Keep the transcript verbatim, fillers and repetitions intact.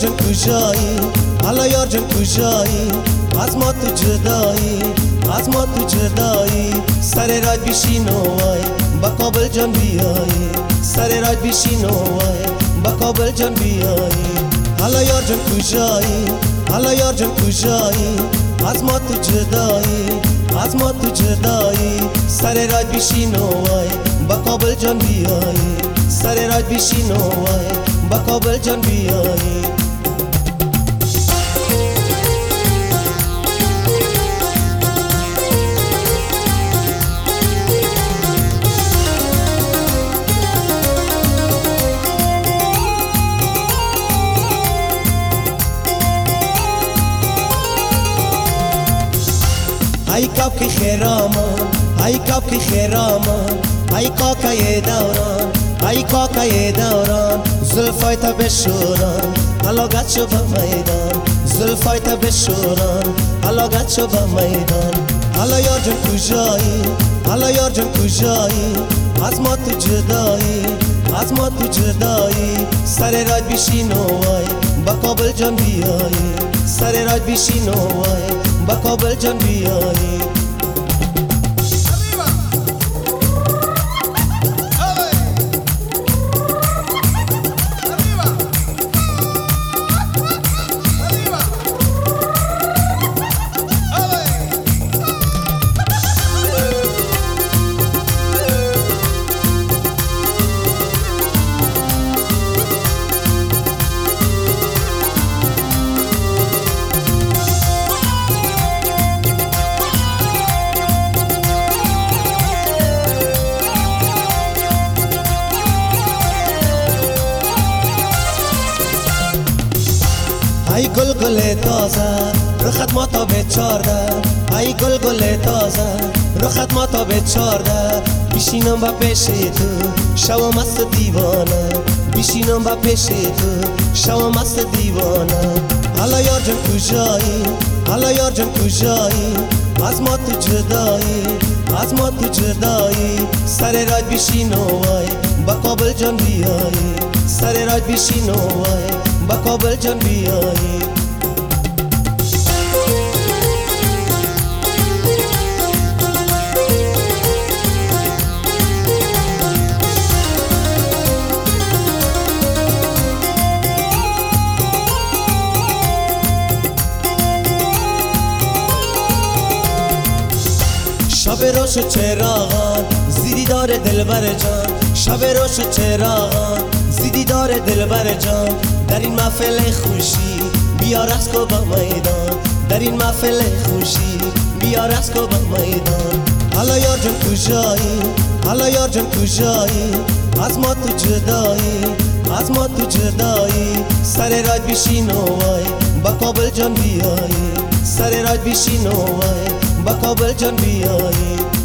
جان کجایی، حالا یار جان کجایی، از ما تو جدایی، از ما تو جدایی. سر راه بیشین وای با کابل جان بیایی، سر راه بیشین وای با کابل جان بیایی. حالا یار جان کجایی، حالا یار جان کجایی، از ما تو جدایی، از ما تو جدایی. سر راه بیشین وای با کابل جان بیایی، سر راه بیشین وای با کابل جان بیایی. ای کاپ کی خیرامان، ای کاپ کی خیرامان، ای کاکای دوران، ای کاکای دوران. زلفای تا بشوران، علاقت شو با میدان، زلفای تا بشوران، علاقت شو با میدان. حالا یار جان کجایی، حالا یار جان کجایی، از ما تو جدایی، از ما تو جدایی. سر راه بیشین وای با کابل جان بیایی، سر راه بیشین وای با کابل جان بیایی. ای گل گل تازه رخت ما تا به چارده، ای گل گل تازه رخت ما تا به چارده. بیشینم با پیش تو شو مست دیوانه، بیشینم با پیش تو شو مست دیوانه. حالا یار جان کجایی، حالا یار جان کجایی، از ما تو جدایی، از ما تو جدایی. سر راه بیشین وای با کابل جان بیایی، سر راه بیشین وای با کابل جان بیایی. شب روش چراغان زیدی داره دلبر جان، شب روش چراغان زیدی داره دلبر جان. در این محفل خوشی بیا رقص کو با میدان، در این محفل خوشی بیا رقص کو با میدان. حالا یار جان کجایی، حالا یار جان کجایی، از ما تو جدایی، از ما تو جدایی. سر راه بیشین وای با کابل جان بیایی، سر راه بیشین وای با کابل جان بیایی.